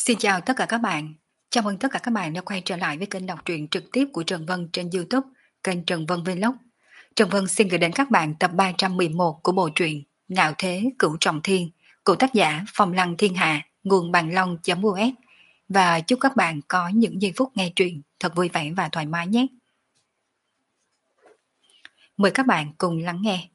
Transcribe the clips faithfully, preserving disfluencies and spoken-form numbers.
Xin chào tất cả các bạn. Chào mừng tất cả các bạn đã quay trở lại với kênh đọc truyện trực tiếp của Trần Vân trên YouTube, kênh Trần Vân Vlog. Trần Vân xin gửi đến các bạn tập ba trăm mười một của bộ truyện Ngạo Thế Cửu Trọng Thiên của tác giả Phong Lăng Thiên Hạ, nguồn bằng long.us. Và chúc các bạn có những giây phút nghe truyện thật vui vẻ và thoải mái nhé. Mời các bạn cùng lắng nghe.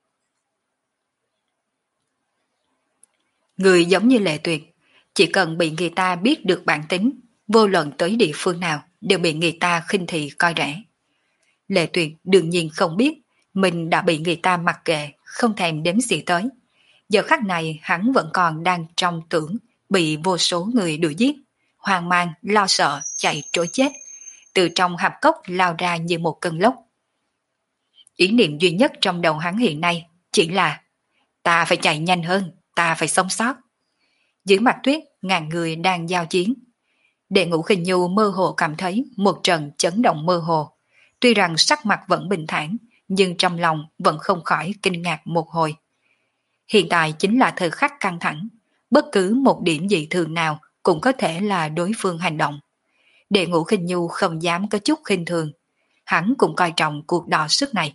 Người giống như Lệ Tuyệt, chỉ cần bị người ta biết được bản tính, vô luận tới địa phương nào đều bị người ta khinh thị coi rẻ. Lệ Tuyệt đương nhiên không biết mình đã bị người ta mặc kệ, không thèm đếm xỉa tới. Giờ khắc này hắn vẫn còn đang trong tưởng bị vô số người đuổi giết, hoang mang, lo sợ, chạy trối chết, từ trong hạp cốc lao ra như một cơn lốc. Ý niệm duy nhất trong đầu hắn hiện nay chỉ là ta phải chạy nhanh hơn, ta phải sống sót. Dưới mặt tuyết, ngàn người đang giao chiến. Đệ Ngũ Khinh Nhu mơ hồ cảm thấy một trận chấn động mơ hồ. Tuy rằng sắc mặt vẫn bình thản, nhưng trong lòng vẫn không khỏi kinh ngạc một hồi. Hiện tại chính là thời khắc căng thẳng, bất cứ một điểm dị thường nào cũng có thể là đối phương hành động. Đệ Ngũ Khinh Nhu không dám có chút khinh thường, hắn cũng coi trọng cuộc đọ sức này.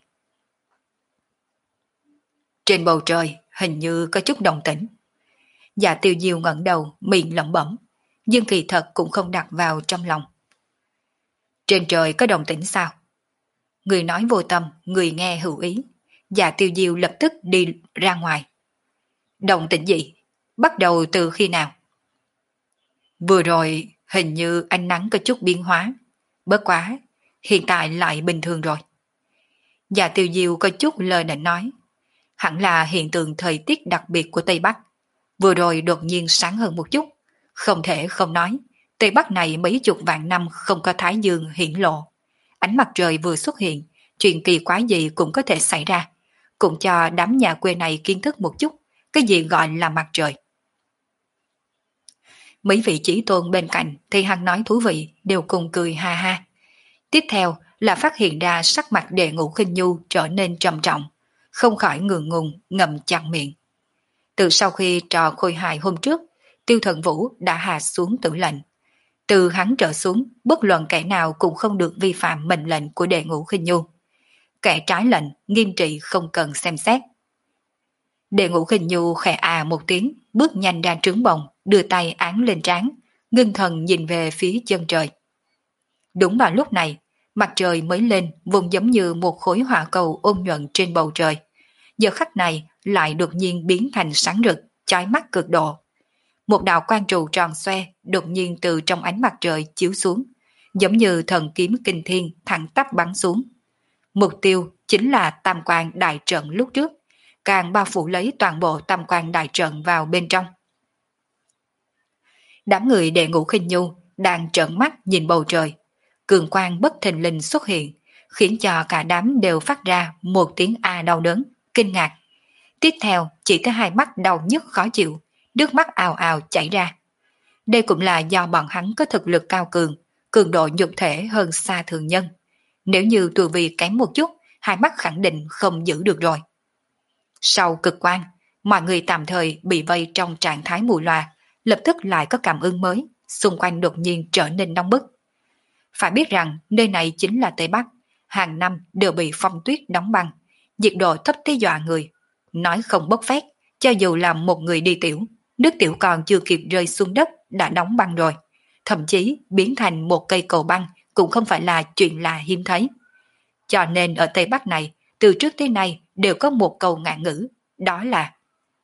Trên bầu trời hình như có chút động tĩnh. Dạ Tiêu Diêu ngẩng đầu, miệng lẩm bẩm, nhưng kỳ thật cũng không đặt vào trong lòng. Trên trời có động tĩnh sao? Người nói vô tâm, người nghe hữu ý. Dạ Tiêu Diêu lập tức đi ra ngoài. Động tĩnh gì? Bắt đầu từ khi nào? Vừa rồi hình như ánh nắng có chút biến hóa. Bất quá, hiện tại lại bình thường rồi. Dạ Tiêu Diêu có chút lời định nói. Hẳn là hiện tượng thời tiết đặc biệt của Tây Bắc. Vừa rồi đột nhiên sáng hơn một chút. Không thể không nói, Tây Bắc này mấy chục vạn năm không có thái dương hiển lộ. Ánh mặt trời vừa xuất hiện, chuyện kỳ quái gì cũng có thể xảy ra. Cũng cho đám nhà quê này kiến thức một chút, cái gì gọi là mặt trời. Mấy vị chí tôn bên cạnh thì hắn nói thú vị, đều cùng cười ha ha. Tiếp theo là phát hiện ra sắc mặt Đệ Ngũ Khinh Nhu trở nên trầm trọng, không khỏi ngượng ngùng ngậm chặt miệng. Từ sau khi trò khôi hài hôm trước, Tiêu Thần Vũ đã hạ xuống tử lệnh. Từ hắn trở xuống, bất luận kẻ nào cũng không được vi phạm mệnh lệnh của Đệ Ngũ Khinh Nhu. Kẻ trái lệnh, nghiêm trị không cần xem xét. Đệ Ngũ Khinh Nhu khẽ à một tiếng, bước nhanh ra trướng bồng, đưa tay án lên trán, ngưng thần nhìn về phía chân trời. Đúng vào lúc này, mặt trời mới lên, vùng giống như một khối hỏa cầu ôn nhuận trên bầu trời. Giờ khắc này lại đột nhiên biến thành sáng rực, chói mắt cực độ. Một đạo quang trụ tròn xoe đột nhiên từ trong ánh mặt trời chiếu xuống, giống như thần kiếm kinh thiên thẳng tắp bắn xuống. Mục tiêu chính là tam quan đại trận lúc trước, càng bao phủ lấy toàn bộ tam quan đại trận vào bên trong. Đám người Đệ Ngũ Khinh Nhu đang trợn mắt nhìn bầu trời, cường quang bất thình lình xuất hiện, khiến cho cả đám đều phát ra một tiếng a đau đớn, kinh ngạc. Tiếp theo chỉ thấy hai mắt đau nhức khó chịu, nước mắt ào ào chảy ra. Đây cũng là do bọn hắn có thực lực cao cường, cường độ nhục thể hơn xa thường nhân. Nếu như tu vi kém một chút, hai mắt khẳng định không giữ được rồi. Sau cực quan, mọi người tạm thời bị vây trong trạng thái mù loà, lập tức lại có cảm ứng mới, xung quanh đột nhiên trở nên nóng bức. Phải biết rằng nơi này chính là Tây Bắc, hàng năm đều bị phong tuyết đóng băng, nhiệt độ thấp tới dọa người. Nói không bốc phét, cho dù là một người đi tiểu, nước tiểu còn chưa kịp rơi xuống đất đã đóng băng rồi. Thậm chí biến thành một cây cầu băng cũng không phải là chuyện là hiếm thấy. Cho nên ở Tây Bắc này, từ trước tới nay đều có một câu ngạn ngữ, đó là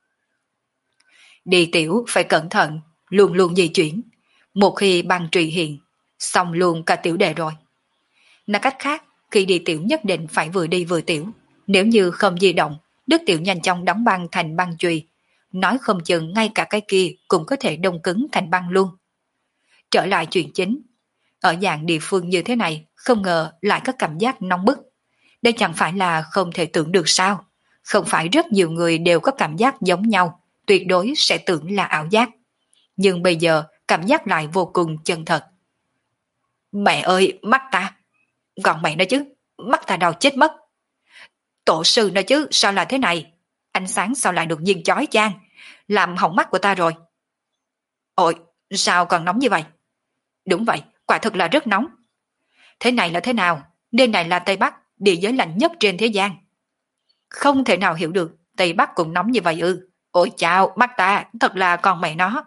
đi tiểu phải cẩn thận, luôn luôn di chuyển. Một khi băng trì hiện, xong luôn cả tiểu đề rồi. Nói cách khác, khi đi tiểu nhất định phải vừa đi vừa tiểu. Nếu như không di động, nước tiểu nhanh chóng đóng băng thành băng chùy. Nói không chừng ngay cả cái kia cũng có thể đông cứng thành băng luôn. Trở lại chuyện chính. Ở dạng địa phương như thế này, không ngờ lại có cảm giác nóng bức. Đây chẳng phải là không thể tưởng được sao. Không phải rất nhiều người đều có cảm giác giống nhau, tuyệt đối sẽ tưởng là ảo giác. Nhưng bây giờ cảm giác lại vô cùng chân thật. Mẹ ơi, mắt ta! Còn mẹ nói chứ, mắt ta đau chết mất. Tổ sư nói chứ, sao là thế này? Ánh sáng sao lại đột nhiên chói chang, làm hỏng mắt của ta rồi. Ôi, Sao còn nóng như vậy? Đúng vậy, quả thực là rất nóng. Thế này là thế nào? Nơi này là Tây Bắc, địa giới lạnh nhất trên thế gian. Không thể nào hiểu được, Tây Bắc cũng nóng như vậy ư. Ôi chao, mắt ta, thật là con mẹ nó.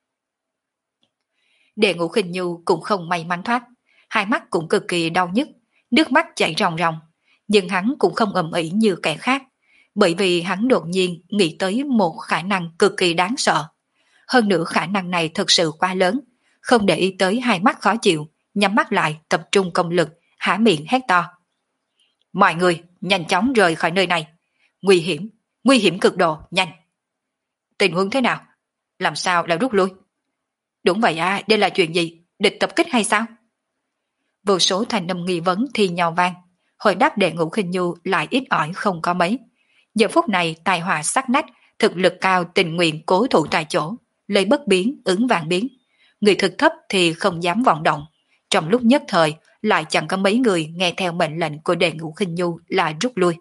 Đệ Ngũ Khinh Nhu cũng không may mắn thoát, hai mắt cũng cực kỳ đau nhức, nước mắt chảy ròng ròng, nhưng hắn cũng không ầm ĩ như kẻ khác, bởi vì hắn đột nhiên nghĩ tới một khả năng cực kỳ đáng sợ. Hơn nữa khả năng này thực sự quá lớn, không để ý tới hai mắt khó chịu, nhắm mắt lại tập trung công lực, há miệng hét to. Mọi người, nhanh chóng rời khỏi nơi này. Nguy hiểm, nguy hiểm cực độ, nhanh. Tình huống thế nào? Làm sao lại rút lui? Đúng vậy à, đây là chuyện gì? Địch tập kích hay sao? Vô số thành âm nghi vấn thì nhau vang, hồi đáp Đệ Ngũ Khinh Nhu lại ít ỏi không có mấy. Giờ phút này tài họa sắc nách, thực lực cao tình nguyện cố thủ tại chỗ, lấy bất biến ứng vạn biến. Người thực thấp thì không dám vọng động. Trong lúc nhất thời lại chẳng có mấy người nghe theo mệnh lệnh của Đệ Ngũ Khinh Nhu là rút lui.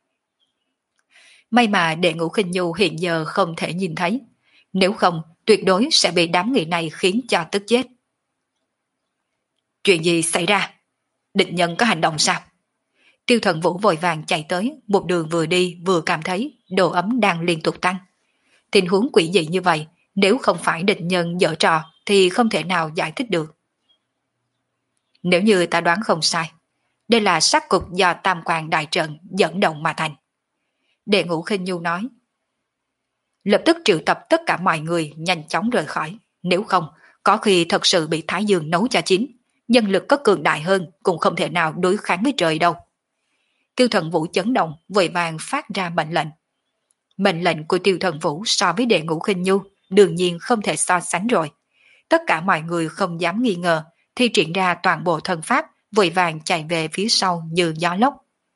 May mà Đệ Ngũ Khinh Nhu hiện giờ không thể nhìn thấy, nếu không tuyệt đối sẽ bị đám người này khiến cho tức chết. Chuyện gì xảy ra? Địch nhân có hành động sao? Tiêu Thần Vũ vội vàng chạy tới, một đường vừa đi vừa cảm thấy độ ấm đang liên tục tăng. Tình huống quỷ dị như vậy, nếu không phải địch nhân giở trò thì không thể nào giải thích được. Nếu như ta đoán không sai, đây là sát cục do Tam Quan Đại Trận dẫn động mà thành. Đệ Ngũ Khinh Nhu nói. Lập tức triệu tập tất cả mọi người nhanh chóng rời khỏi, nếu không, có khi thật sự bị Thái Dương nấu cho chín, nhân lực có cường đại hơn cũng không thể nào đối kháng với trời đâu. Tiêu Thần Vũ chấn động, vội vàng phát ra mệnh lệnh. Mệnh lệnh của Tiêu Thần Vũ so với Đệ Ngũ Khinh Nhu đương nhiên không thể so sánh rồi. Tất cả mọi người không dám nghi ngờ, thi triển ra toàn bộ thần pháp, vội vàng chạy về phía sau như gió lốc.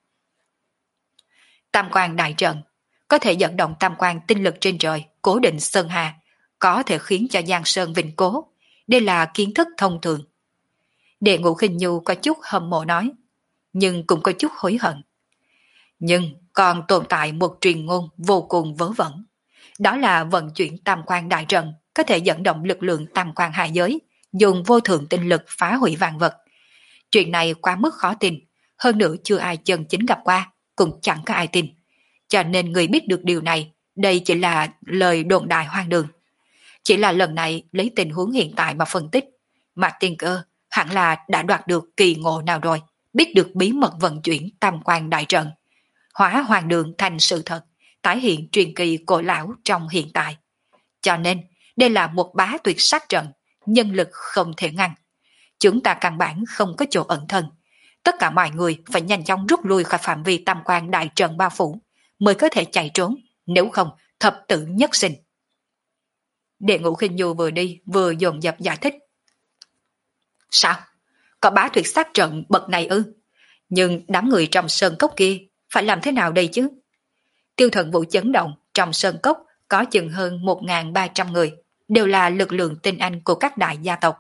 Tam Quan Đại Trận có thể dẫn động tam quan tinh lực trên trời, cố định sơn hà, có thể khiến cho Giang Sơn vĩnh cố. Đây là kiến thức thông thường. Đệ Ngũ Khinh Nhu có chút hâm mộ nói, nhưng cũng có chút hối hận. Nhưng còn tồn tại một truyền ngôn vô cùng vớ vẩn. Đó là vận chuyển tam quan đại trận có thể dẫn động lực lượng tam quan hạ giới, dùng vô thượng tinh lực phá hủy vạn vật. Chuyện này quá mức khó tin, hơn nữa chưa ai chân chính gặp qua, cũng chẳng có ai tin. Cho nên người biết được điều này, đây chỉ là lời đồn đại hoang đường. Chỉ là lần này lấy tình huống hiện tại mà phân tích, Mạc Tiên Cơ hẳn là đã đoạt được kỳ ngộ nào rồi, biết được bí mật vận chuyển tam quan đại trận, hóa hoàng đường thành sự thật, tái hiện truyền kỳ cổ lão trong hiện tại. Cho nên, đây là một bá tuyệt sát trận, nhân lực không thể ngăn. Chúng ta căn bản không có chỗ ẩn thân. Tất cả mọi người phải nhanh chóng rút lui khỏi phạm vi tam quan đại trận bao phủ, mới có thể chạy trốn, nếu không thập tử nhất sinh. Đệ Ngũ Khinh Nhu vừa đi vừa dồn dập giải thích. Sao? Có bá tuyệt sát trận bậc này ư? Nhưng đám người trong sơn cốc kia phải làm thế nào đây chứ? Tiêu Thần Vũ chấn động, trong sơn cốc có chừng hơn một nghìn ba trăm người, đều là lực lượng tinh anh của các đại gia tộc.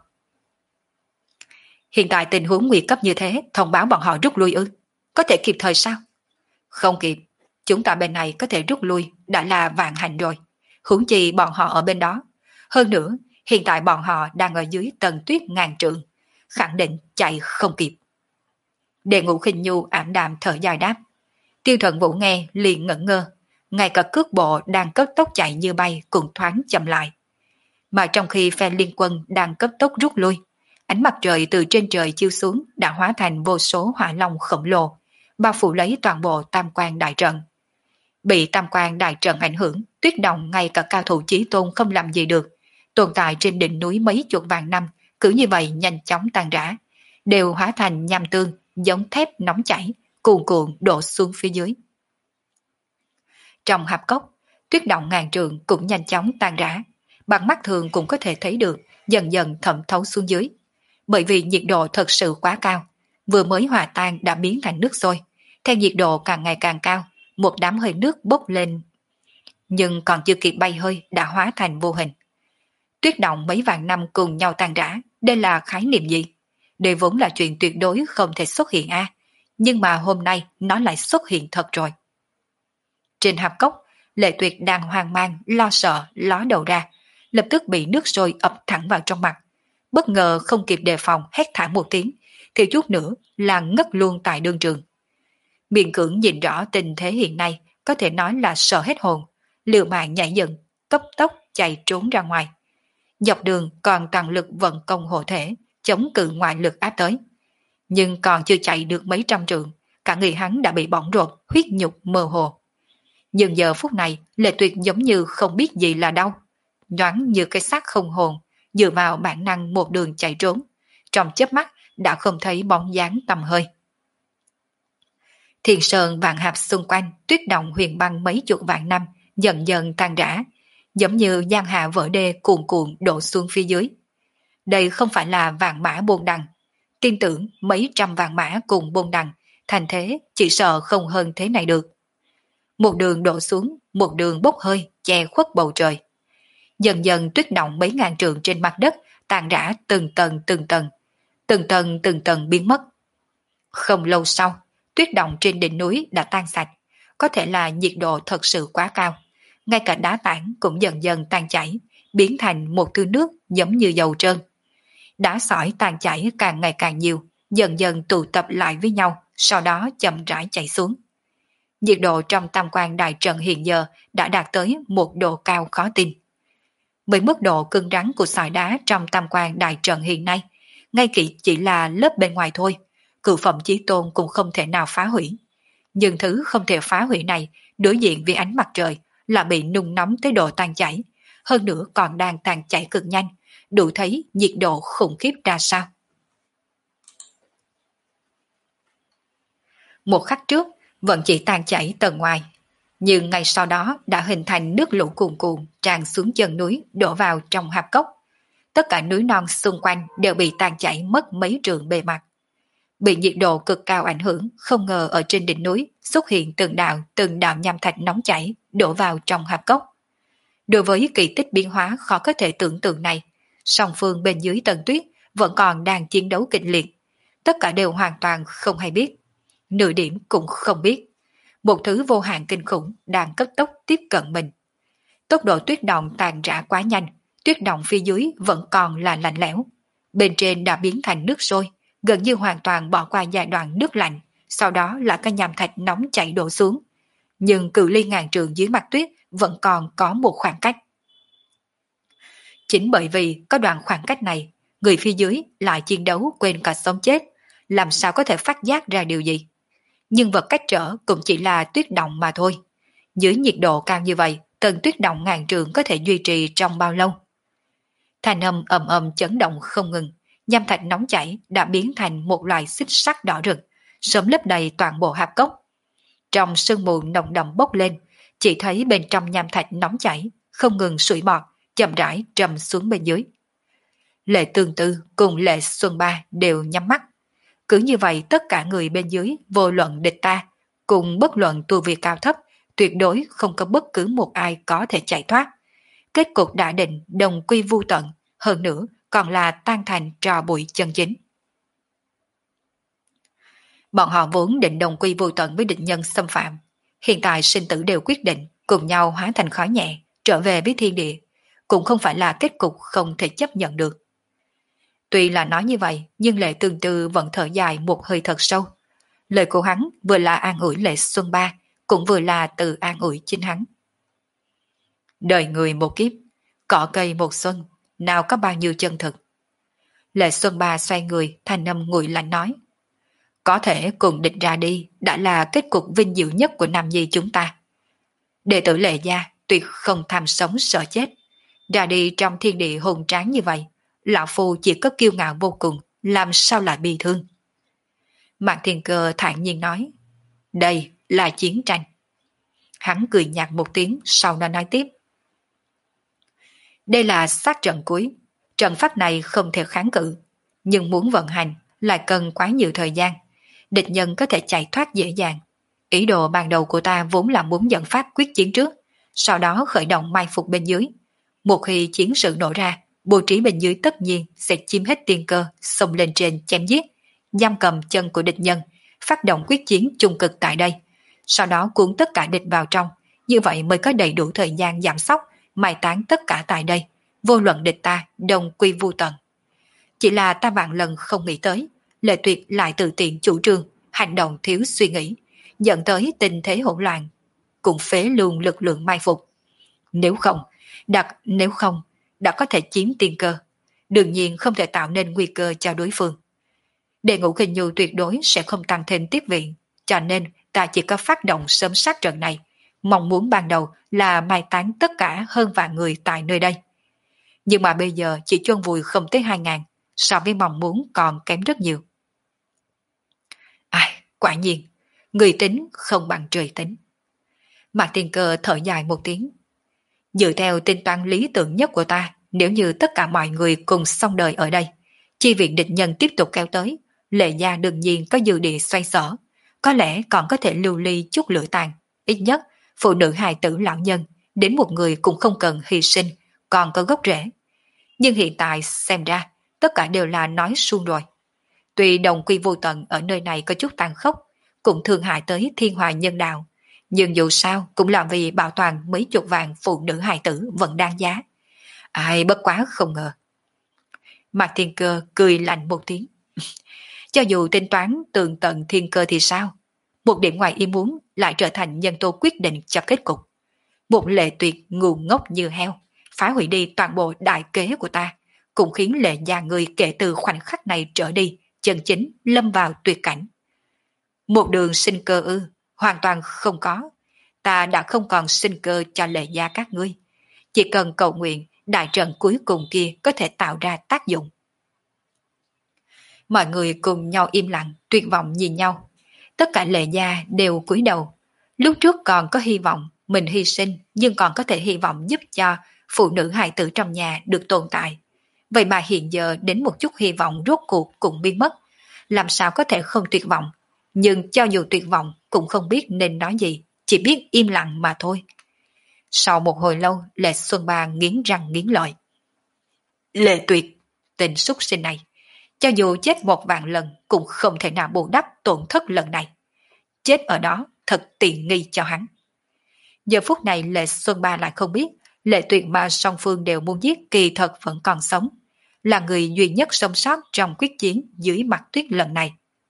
Hiện tại tình huống nguy cấp như thế, thông báo bọn họ rút lui ư? Có thể kịp thời sao? Không kịp, chúng ta bên này có thể rút lui đã là vạn hạnh rồi, huống chi bọn họ ở bên đó. Hơn nữa, hiện tại bọn họ đang ở dưới tầng tuyết ngàn trượng, khẳng định chạy không kịp. Đệ Ngũ Khinh Nhu ảm đạm thở dài đáp. Tiêu Thần Vũ nghe liền ngẩn ngơ, ngay cả cước bộ đang cấp tốc chạy như bay cũng thoáng chậm lại. Mà trong khi phe liên quân đang cấp tốc rút lui, ánh mặt trời từ trên trời chiếu xuống đã hóa thành vô số hỏa long khổng lồ, bao phủ lấy toàn bộ tam quan đại trận. Bị tam quan đại trận ảnh hưởng, Tuyết Đồng ngay cả cao thủ chí tôn không làm gì được, tồn tại trên đỉnh núi mấy chục vạn năm, cứ như vậy nhanh chóng tan rã, đều hóa thành nham tương, giống thép nóng chảy, cuồn cuộn đổ xuống phía dưới. Trong hạp cốc, Tuyết Động ngàn trượng cũng nhanh chóng tan rã, bằng mắt thường cũng có thể thấy được, dần dần thẩm thấu xuống dưới. Bởi vì nhiệt độ thật sự quá cao, vừa mới hòa tan đã biến thành nước sôi, theo nhiệt độ càng ngày càng cao, một đám hơi nước bốc lên, nhưng còn chưa kịp bay hơi đã hóa thành vô hình. Tuyết Động mấy vạn năm cùng nhau tan rã, đây là khái niệm gì? Đây vốn là chuyện tuyệt đối không thể xuất hiện a, nhưng mà hôm nay nó lại xuất hiện thật rồi. Trên hạp cốc, Lệ Tuyệt đang hoang mang, lo sợ, ló đầu ra, lập tức bị nước sôi ập thẳng vào trong mặt. Bất ngờ không kịp đề phòng hét thảm một tiếng, thiếu chút nữa là ngất luôn tại đương trường. Miễn cưỡng nhìn rõ tình thế hiện nay, có thể nói là sợ hết hồn, liều mạng nhảy dựng, tốc tốc chạy trốn ra ngoài. Dọc đường còn toàn lực vận công hộ thể, chống cự ngoại lực áp tới. Nhưng còn chưa chạy được mấy trăm trượng, cả người hắn đã bị bỏng rột, huyết nhục mơ hồ. Nhưng giờ phút này, Lệ Tuyệt giống như không biết gì là đau, nhoáng như cái xác không hồn, dựa vào bản năng một đường chạy trốn, trong chớp mắt đã không thấy bóng dáng tầm hơi. Thiên sơn vạn hạp xung quanh, tuyết động huyền băng mấy chục vạn năm, dần dần tan rã, giống như giang hạ vỡ đê cuồn cuộn đổ xuống phía dưới. Đây không phải là vạn mã bôn đằng, tin tưởng mấy trăm vạn mã cùng bôn đằng, thành thế chỉ sợ không hơn thế này được. Một đường đổ xuống, một đường bốc hơi, che khuất bầu trời. Dần dần tuyết động mấy ngàn trượng trên mặt đất, tàn rã từng tầng từng tầng, từng tầng từng tầng biến mất. Không lâu sau, tuyết động trên đỉnh núi đã tan sạch, có thể là nhiệt độ thật sự quá cao. Ngay cả đá tảng cũng dần dần tan chảy, biến thành một thứ nước giống như dầu trơn. Đá sỏi tan chảy càng ngày càng nhiều, dần dần tụ tập lại với nhau, sau đó chậm rãi chảy xuống. Nhiệt độ trong tam quan đại trận hiện giờ đã đạt tới một độ cao khó tin. Với mức độ cứng rắn của sỏi đá trong tam quan đại trận hiện nay, ngay chỉ chỉ là lớp bên ngoài thôi, cửu phẩm chí tôn cũng không thể nào phá hủy. Nhưng thứ không thể phá hủy này, đối diện với ánh mặt trời, là bị nung nóng tới độ tan chảy, hơn nữa còn đang tan chảy cực nhanh, đủ thấy nhiệt độ khủng khiếp ra sao. Một khắc trước, vẫn chỉ tan chảy tầng ngoài, nhưng ngay sau đó đã hình thành nước lũ cuồn cuộn tràn xuống chân núi, đổ vào trong hạp cốc. Tất cả núi non xung quanh đều bị tan chảy mất mấy trượng bề mặt. Bị nhiệt độ cực cao ảnh hưởng, không ngờ ở trên đỉnh núi xuất hiện từng đạo từng đạo nham thạch nóng chảy đổ vào trong hạp cốc. Đối với kỳ tích biến hóa khó có thể tưởng tượng này, song phương bên dưới tầng tuyết vẫn còn đang chiến đấu kịch liệt. Tất cả đều hoàn toàn không hay biết, nửa điểm cũng không biết. Một thứ vô hạn kinh khủng đang cấp tốc tiếp cận mình. Tốc độ tuyết động tàn rã quá nhanh, tuyết động phía dưới vẫn còn là lạnh lẽo. Bên trên đã biến thành nước sôi, gần như hoàn toàn bỏ qua giai đoạn nước lạnh, sau đó là cái nham thạch nóng chảy đổ xuống. Nhưng cự ly ngàn trượng dưới mặt tuyết vẫn còn có một khoảng cách. Chính bởi vì có đoạn khoảng cách này, người phía dưới lại chiến đấu quên cả sống chết, làm sao có thể phát giác ra điều gì. Nhưng vật cách trở cũng chỉ là tuyết động mà thôi. Dưới nhiệt độ cao như vậy, tầng tuyết động ngàn trượng có thể duy trì trong bao lâu? Thanh âm ầm ầm chấn động không ngừng, nham thạch nóng chảy đã biến thành một loại xích sắt đỏ rực, sớm lấp đầy toàn bộ hạp cốc. Trong sương mù nồng đậm bốc lên, chỉ thấy bên trong nham thạch nóng chảy không ngừng sủi bọt, chậm rãi trầm xuống bên dưới. Lệ Tương Tư cùng Lệ Xuân Ba đều nhắm mắt. Cứ như vậy tất cả người bên dưới vô luận địch ta, cùng bất luận tu vi cao thấp, tuyệt đối không có bất cứ một ai có thể chạy thoát. Kết cục đã định đồng quy vu tận, hơn nữa còn là tan thành trò bụi chân chính. Bọn họ vốn định đồng quy vô tận với địch nhân xâm phạm, hiện tại sinh tử đều quyết định, cùng nhau hóa thành khói nhẹ, trở về với thiên địa, cũng không phải là kết cục không thể chấp nhận được. Tuy là nói như vậy, nhưng Lệ Tương Tư vẫn thở dài một hơi thật sâu. Lời của hắn vừa là an ủi Lệ Xuân Ba, cũng vừa là từ an ủi chính hắn. Đời người một kiếp, cỏ cây một xuân, nào có bao nhiêu chân thực. Lệ Xuân Ba xoay người, thanh âm nguội lạnh nói. Có thể cùng địch ra đi, đã là kết cục vinh dự nhất của Nam Nhi chúng ta. Đệ tử Lệ gia tuyệt không tham sống sợ chết. Ra đi trong thiên địa hùng tráng như vậy, lão phu chỉ có kiêu ngạo vô cùng, làm sao lại bi thương. Mạc Thiên Cơ thản nhiên nói. Đây là chiến tranh. Hắn cười nhạt một tiếng, sau đó nói tiếp. Đây là sát trận cuối. Trận pháp này không thể kháng cự, nhưng muốn vận hành lại cần quá nhiều thời gian. Địch nhân có thể chạy thoát dễ dàng. Ý đồ ban đầu của ta vốn là muốn dẫn phát quyết chiến trước, sau đó khởi động mai phục bên dưới. Một khi chiến sự nổ ra, bố trí bên dưới tất nhiên sẽ chiếm hết tiên cơ, xông lên trên chém giết, giam cầm chân của địch nhân, phát động quyết chiến trung cực tại đây. Sau đó cuốn tất cả địch vào trong, như vậy mới có đầy đủ thời gian giảm sóc, mai tán tất cả tại đây, vô luận địch ta đồng quy vu tận. Chỉ là ta vạn lần không nghĩ tới, Lệ Tuyệt lại tự tiện chủ trương, hành động thiếu suy nghĩ, dẫn tới tình thế hỗn loạn, cũng phế luôn lực lượng mai phục. Nếu không, đặt nếu không, đã có thể chiếm tiên cơ, đương nhiên không thể tạo nên nguy cơ cho đối phương. Đệ Ngũ Khinh Nhu tuyệt đối sẽ không tăng thêm tiếp viện, cho nên ta chỉ có phát động sớm sát trận này, mong muốn ban đầu là mai táng tất cả hơn vạn người tại nơi đây. Nhưng mà bây giờ chỉ chôn vùi không tới hai ngàn, so với mong muốn còn kém rất nhiều. Ai, quả nhiên, người tính không bằng trời tính. Mạc Tiên Cơ thở dài một tiếng. Dựa theo tính toán lý tưởng nhất của ta, nếu như tất cả mọi người cùng xong đời ở đây, chi viện địch nhân tiếp tục kéo tới, Lệ gia đương nhiên có dư địa xoay sở, có lẽ còn có thể lưu ly chút lửa tàn. Ít nhất, phụ nữ hài tử lão nhân, đến một người cũng không cần hy sinh, còn có gốc rễ. Nhưng hiện tại xem ra, tất cả đều là nói suông rồi. Tuy đồng quy vô tận ở nơi này có chút tàn khốc, cũng thương hại tới thiên hòa nhân đạo, nhưng dù sao cũng là vì bảo toàn mấy chục vạn phụ nữ hài tử vẫn đáng giá. Ai bất quá không ngờ. Mạc Thiên Cơ cười lạnh một tiếng. Cho dù tính toán tường tận thiên cơ thì sao? Một điểm ngoài ý muốn lại trở thành nhân tố quyết định cho kết cục. Một Lệ Tuyệt ngu ngốc như heo, phá hủy đi toàn bộ đại kế của ta, cũng khiến Lệ gia người kể từ khoảnh khắc này trở đi, chân chính lâm vào tuyệt cảnh. Một đường sinh cơ ư, hoàn toàn không có. Ta đã không còn sinh cơ cho Lệ gia các ngươi. Chỉ cần cầu nguyện đại trận cuối cùng kia có thể tạo ra tác dụng. Mọi người cùng nhau im lặng, tuyệt vọng nhìn nhau. Tất cả Lệ gia đều cúi đầu. Lúc trước còn có hy vọng mình hy sinh, nhưng còn có thể hy vọng giúp cho phụ nữ hài tử trong nhà được tồn tại. Vậy mà hiện giờ đến một chút hy vọng rốt cuộc cũng biến mất. Làm sao có thể không tuyệt vọng? Nhưng cho dù tuyệt vọng cũng không biết nên nói gì, chỉ biết im lặng mà thôi. Sau một hồi lâu, Lệ Xuân Ba nghiến răng nghiến lợi. Lệ Tuyệt, tên súc sinh này, cho dù chết một vạn lần cũng không thể nào bù đắp tổn thất lần này. Chết ở đó thật tiện nghi cho hắn. Giờ phút này Lệ Xuân Ba lại không biết, Lệ Tuyệt mà song phương đều muốn giết kỳ thật vẫn còn sống, là người duy nhất sống sót trong quyết chiến dưới mặt tuyết lần này.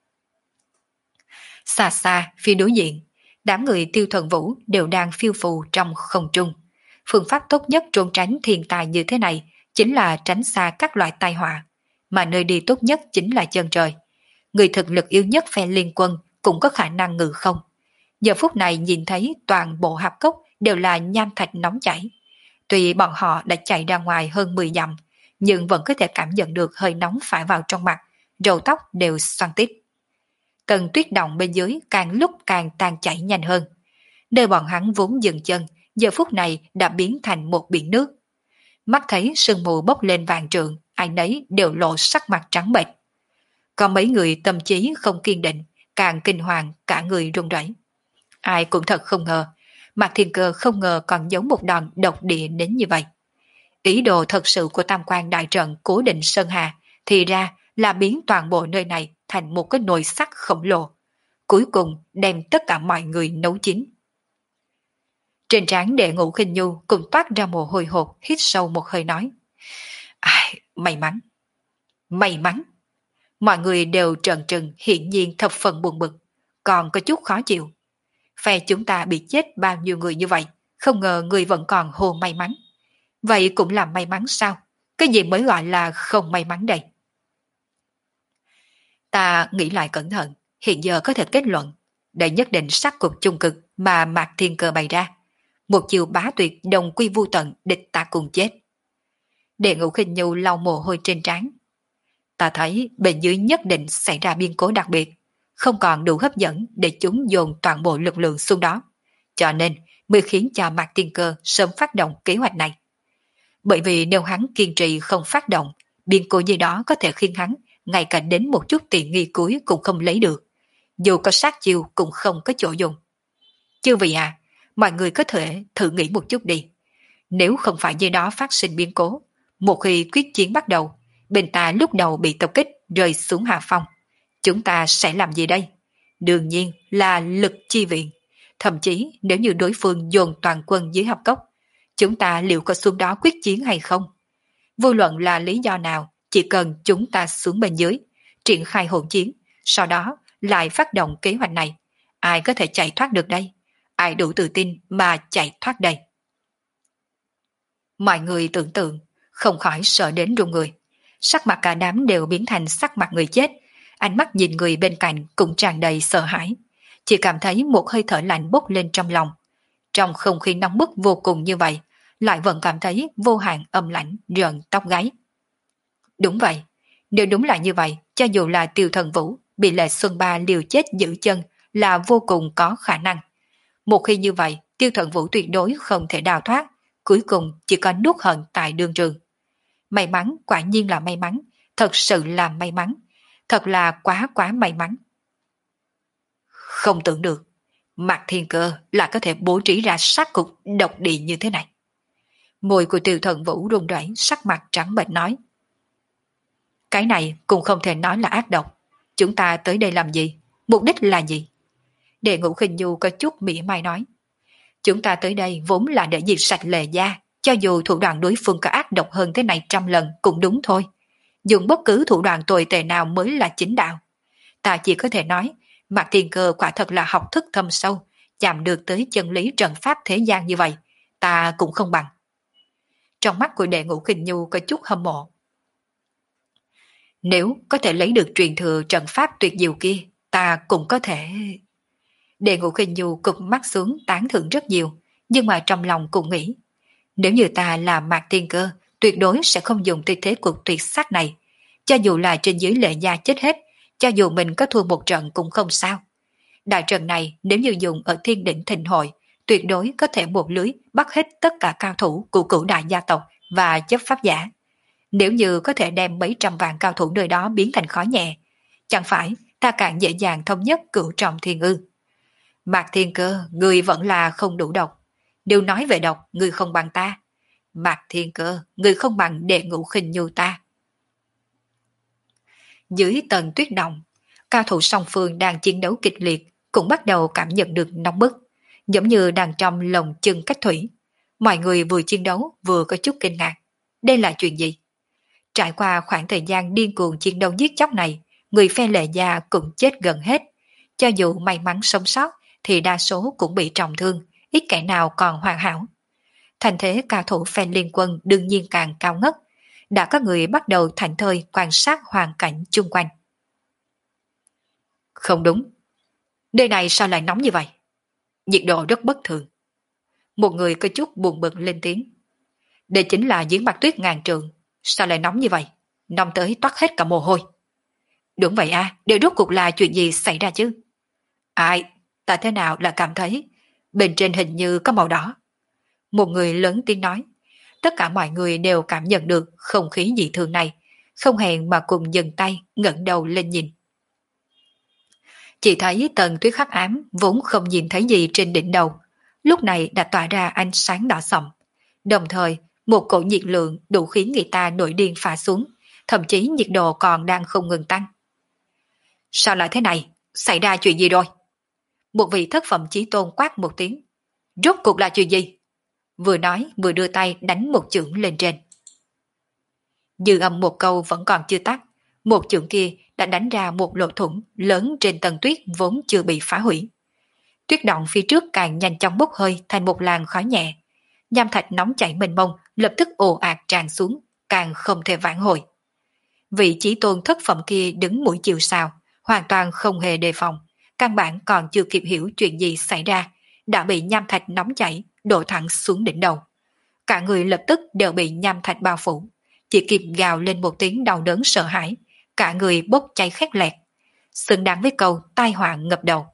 Xa xa, phía đối diện, đám người Tiêu Thần Vũ đều đang phiêu phù trong không trung. Phương pháp tốt nhất trốn tránh thiên tai như thế này chính là tránh xa các loại tai họa, mà nơi đi tốt nhất chính là chân trời. Người thực lực yếu nhất phe liên quân cũng có khả năng ngự không. Giờ phút này nhìn thấy toàn bộ hạp cốc đều là nham thạch nóng chảy. Tuy bọn họ đã chạy ra ngoài hơn mười dặm, nhưng vẫn có thể cảm nhận được hơi nóng phả vào trong mặt, râu tóc đều xoăn tít. Tầng tuyết động bên dưới càng lúc càng tan chảy nhanh hơn. Nơi bọn hắn vốn dừng chân, giờ phút này đã biến thành một biển nước. Mắt thấy sương mù bốc lên vạn trượng, ai nấy đều lộ sắc mặt trắng bệch. Còn mấy người tâm trí không kiên định, càng kinh hoàng cả người run rẩy. Ai cũng thật không ngờ, Mạc Thiên Cơ không ngờ còn giống một đòn độc địa đến như vậy. Ý đồ thật sự của Tam Quan đại trận cố định Sơn Hà thì ra là biến toàn bộ nơi này thành một cái nồi sắt khổng lồ, cuối cùng đem tất cả mọi người nấu chín. Trên trán Đệ Ngũ Khinh Nhu cũng toát ra mồ hôi hột, hít sâu một hơi nói. Ai, may mắn, may mắn. Mọi người đều trợn trừng, hiển nhiên thập phần buồn bực, còn có chút khó chịu. Phe chúng ta bị chết bao nhiêu người như vậy, không ngờ người vẫn còn hồ may mắn. Vậy cũng là may mắn sao? Cái gì mới gọi là không may mắn đây? Ta nghĩ lại cẩn thận, hiện giờ có thể kết luận, đây nhất định sát cục chung cực mà Mạc Thiên Cơ bày ra. Một chiều bá tuyệt đồng quy vu tận, địch ta cùng chết. Đệ Ngũ Khinh Nhu lau mồ hôi trên trán. Ta thấy bên dưới nhất định xảy ra biến cố đặc biệt, không còn đủ hấp dẫn để chúng dồn toàn bộ lực lượng xuống đó. Cho nên mới khiến cho Mạc Thiên Cơ sớm phát động kế hoạch này. Bởi vì nếu hắn kiên trì không phát động, biến cố gì đó có thể khiến hắn ngay cả đến một chút tiện nghi cuối cũng không lấy được. Dù có sát chiêu cũng không có chỗ dùng. Chứ vì à, mọi người có thể thử nghĩ một chút đi. Nếu không phải dưới đó phát sinh biến cố, một khi quyết chiến bắt đầu, bên ta lúc đầu bị tập kích rơi xuống hạ phong, chúng ta sẽ làm gì đây? Đương nhiên là lực chi viện. Thậm chí nếu như đối phương dồn toàn quân dưới hạp cốc, chúng ta liệu có xuống đó quyết chiến hay không? Vô luận là lý do nào, chỉ cần chúng ta xuống bên dưới, triển khai hỗn chiến, sau đó lại phát động kế hoạch này, ai có thể chạy thoát được đây? Ai đủ tự tin mà chạy thoát đây? Mọi người tưởng tượng, không khỏi sợ đến run người. Sắc mặt cả đám đều biến thành sắc mặt người chết, ánh mắt nhìn người bên cạnh cũng tràn đầy sợ hãi. Chỉ cảm thấy một hơi thở lạnh bốc lên trong lòng. Trong không khí nóng bức vô cùng như vậy, lại vẫn cảm thấy vô hạn âm lãnh rợn tóc gáy. Đúng vậy, nếu đúng là như vậy, cho dù là Tiêu Thần Vũ bị Lệ Xuân Ba liều chết giữ chân là vô cùng có khả năng. Một khi như vậy, Tiêu Thần Vũ tuyệt đối không thể đào thoát, cuối cùng chỉ có nuốt hận tại đường trường. May mắn, quả nhiên là may mắn, thật sự là may mắn, thật là quá quá may mắn. Không tưởng được, Mạc Thiên Cơ là có thể bố trí ra sát cục độc địa như thế này. Môi của Tiêu Thần Vũ run rẩy, sắc mặt trắng bệch nói. Cái này cũng không thể nói là ác độc. Chúng ta tới đây làm gì? Mục đích là gì? Đệ Ngũ Khinh Nhu có chút mỉa mai nói. Chúng ta tới đây vốn là để diệt sạch Lệ gia, cho dù thủ đoạn đối phương có ác độc hơn thế này trăm lần cũng đúng thôi. Dùng bất cứ thủ đoạn tồi tệ nào mới là chính đạo. Ta chỉ có thể nói, Mạc Thiên Cơ quả thật là học thức thâm sâu, chạm được tới chân lý trận pháp thế gian như vậy, ta cũng không bằng. Trong mắt của Đệ Ngũ Khinh Nhu có chút hâm mộ. Nếu có thể lấy được truyền thừa trận pháp tuyệt diệu kia, ta cũng có thể... Đệ Ngũ Khinh Nhu cụp mắt xuống tán thưởng rất nhiều, nhưng mà trong lòng cũng nghĩ, nếu như ta là Mạc Thiên Cơ, tuyệt đối sẽ không dùng tư thế cuộc tuyệt sát này. Cho dù là trên dưới Lệ gia chết hết, cho dù mình có thua một trận cũng không sao. Đại trận này nếu như dùng ở Thiên Đỉnh Thịnh Hội, tuyệt đối có thể một lưới bắt hết tất cả cao thủ của cửu đại gia tộc và chấp pháp giả. Nếu như có thể đem mấy trăm vạn cao thủ nơi đó biến thành khói nhẹ, chẳng phải ta càng dễ dàng thống nhất cửu trọng thiên ư? Mạc Thiên Cơ, người vẫn là không đủ độc. Nếu nói về độc, người không bằng ta. Mạc Thiên Cơ, người không bằng Đệ Ngũ Khinh Nhu ta. Dưới tầng tuyết động, cao thủ song phương đang chiến đấu kịch liệt, cũng bắt đầu cảm nhận được nóng bức, giống như đang trong lồng chừng cách thủy. Mọi người vừa chiến đấu vừa có chút kinh ngạc. Đây là chuyện gì? Trải qua khoảng thời gian điên cuồng chiến đấu giết chóc này, người phe Lệ gia cũng chết gần hết. Cho dù may mắn sống sót, thì đa số cũng bị trọng thương, ít kẻ nào còn hoàn hảo. Thành thế cao thủ phe Liên Quân đương nhiên càng cao ngất. Đã có người bắt đầu thảnh thơi quan sát hoàn cảnh chung quanh. Không đúng. Nơi này sao lại nóng như vậy? Nhiệt độ rất bất thường. Một người có chút buồn bực lên tiếng. Đây chính là giếng bạc tuyết ngàn trượng. Sao lại nóng như vậy? Nóng tới toát hết cả mồ hôi. Đúng vậy à, đều rốt cuộc là chuyện gì xảy ra chứ? Ai, ta thế nào là cảm thấy bên trên hình như có màu đỏ. Một người lớn tiếng nói. Tất cả mọi người đều cảm nhận được không khí dị thường này, không hẹn mà cùng dừng tay ngẩng đầu lên nhìn. Chỉ thấy tầng tuyết hắc ám vốn không nhìn thấy gì trên đỉnh đầu, lúc này đã tỏa ra ánh sáng đỏ sậm. Đồng thời, một cổ nhiệt lượng đủ khiến người ta nổi điên phả xuống, thậm chí nhiệt độ còn đang không ngừng tăng. Sao lại thế này? Xảy ra chuyện gì rồi? Một vị thất phẩm chí tôn quát một tiếng. Rốt cuộc là chuyện gì? Vừa nói vừa đưa tay đánh một chưởng lên trên. Dư âm một câu vẫn còn chưa tắt, một chưởng kia đã đánh ra một lỗ thủng lớn trên tầng tuyết vốn chưa bị phá hủy. Tuyết động phía trước càng nhanh chóng bốc hơi thành một làn khói nhẹ. Nham thạch nóng chảy mênh mông lập tức ồ ạt tràn xuống, càng không thể vãn hồi. Vị chí tôn thất phẩm kia đứng mũi chịu sào, hoàn toàn không hề đề phòng, căn bản còn chưa kịp hiểu chuyện gì xảy ra, đã bị nham thạch nóng chảy đổ thẳng xuống đỉnh đầu. Cả người lập tức đều bị nham thạch bao phủ, chỉ kịp gào lên một tiếng đau đớn sợ hãi, cả người bốc cháy khét lẹt, xứng đáng với câu tai họa ngập đầu.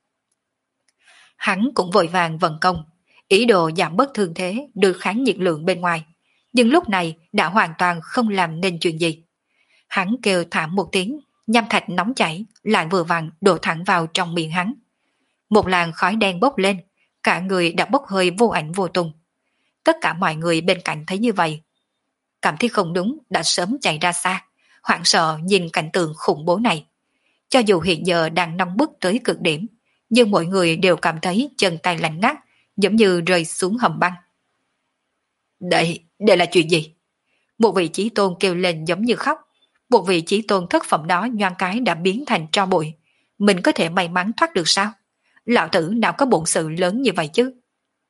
Hắn cũng vội vàng vận công, ý đồ giảm bớt thương thế đối kháng nhiệt lượng bên ngoài, nhưng lúc này đã hoàn toàn không làm nên chuyện gì. Hắn kêu thảm một tiếng, nham thạch nóng chảy lại vừa vặn đổ thẳng vào trong miệng hắn. Một làn khói đen bốc lên, cả người đã bốc hơi vô ảnh vô tung. Tất cả mọi người bên cạnh thấy như vậy, cảm thấy không đúng đã sớm chạy ra xa, hoảng sợ nhìn cảnh tượng khủng bố này. Cho dù hiện giờ đang nóng bức tới cực điểm, nhưng mọi người đều cảm thấy chân tay lạnh ngắt, giống như rơi xuống hầm băng. Đây, đây là chuyện gì? Một vị chí tôn kêu lên giống như khóc. Một vị chí tôn thất phẩm đó nhoáng cái đã biến thành tro bụi. Mình có thể may mắn thoát được sao? Lão tử nào có bổn sự lớn như vậy chứ?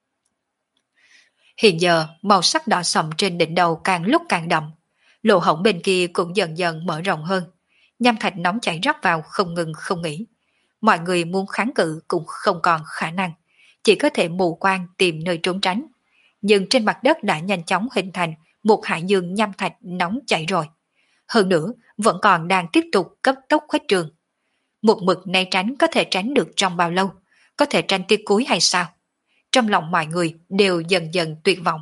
Hiện giờ, màu sắc đỏ sậm trên đỉnh đầu càng lúc càng đậm. Lỗ hổng bên kia cũng dần dần mở rộng hơn. Nham thạch nóng chảy rót vào không ngừng không nghỉ. Mọi người muốn kháng cự cũng không còn khả năng. Chỉ có thể mù quáng tìm nơi trốn tránh. Nhưng trên mặt đất đã nhanh chóng hình thành một hải dương nham thạch nóng chảy rồi. Hơn nữa, vẫn còn đang tiếp tục cấp tốc khuếch trường. Một mực né tránh có thể tránh được trong bao lâu? Có thể tránh tới cuối hay sao? Trong lòng mọi người đều dần dần tuyệt vọng.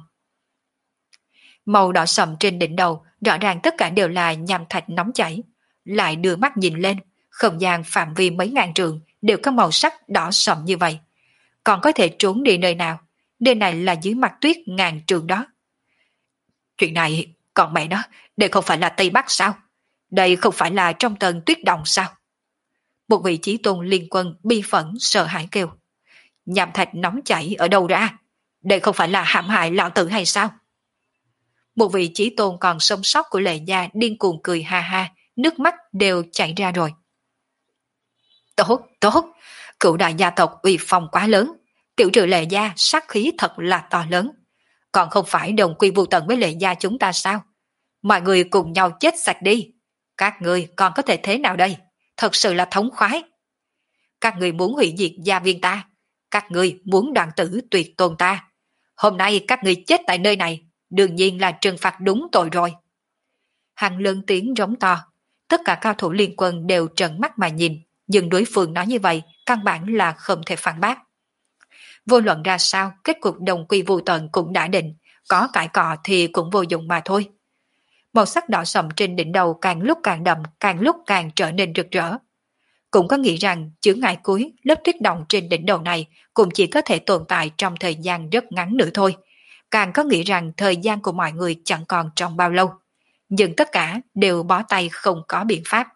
Màu đỏ sậm trên đỉnh đầu, rõ ràng tất cả đều là nham thạch nóng chảy. Lại đưa mắt nhìn lên, không gian phạm vi mấy ngàn trượng đều có màu sắc đỏ sậm như vậy. Còn có thể trốn đi nơi nào? Nơi này là dưới mặt tuyết ngàn trượng đó. Chuyện này, còn mẹ nó, đây không phải là Tây Bắc sao? Đây không phải là trong tầng tuyết đồng sao? Một vị chí tôn liên quân bi phẫn sợ hãi kêu. Nham thạch nóng chảy ở đâu ra? Đây không phải là hãm hại lão tử hay sao? Một vị chí tôn còn sống sót của Lệ Gia điên cuồng cười ha ha, nước mắt đều chảy ra rồi. Tốt, tốt, cựu đại gia tộc uy phong quá lớn, tiểu trừ Lệ Gia sát khí thật là to lớn. Còn không phải đồng quy vô tận với Lệ Gia chúng ta sao? Mọi người cùng nhau chết sạch đi. Các người còn có thể thế nào đây? Thật sự là thống khoái. Các người muốn hủy diệt gia viên ta. Các người muốn đoạn tử tuyệt tôn ta. Hôm nay các người chết tại nơi này, đương nhiên là trừng phạt đúng tội rồi. Hắn lớn tiếng rống to. Tất cả cao thủ liên quân đều trợn mắt mà nhìn, nhưng đối phương nói như vậy, căn bản là không thể phản bác. Vô luận ra sao, kết cục đồng quy vô tận cũng đã định, có cãi cọ thì cũng vô dụng mà thôi. Màu sắc đỏ sậm trên đỉnh đầu càng lúc càng đậm, càng lúc càng trở nên rực rỡ. Cũng có nghĩ rằng chướng ngại cuối lớp tuyết động trên đỉnh đầu này cũng chỉ có thể tồn tại trong thời gian rất ngắn nữa thôi. Càng có nghĩ rằng thời gian của mọi người chẳng còn trong bao lâu. Nhưng tất cả đều bó tay không có biện pháp.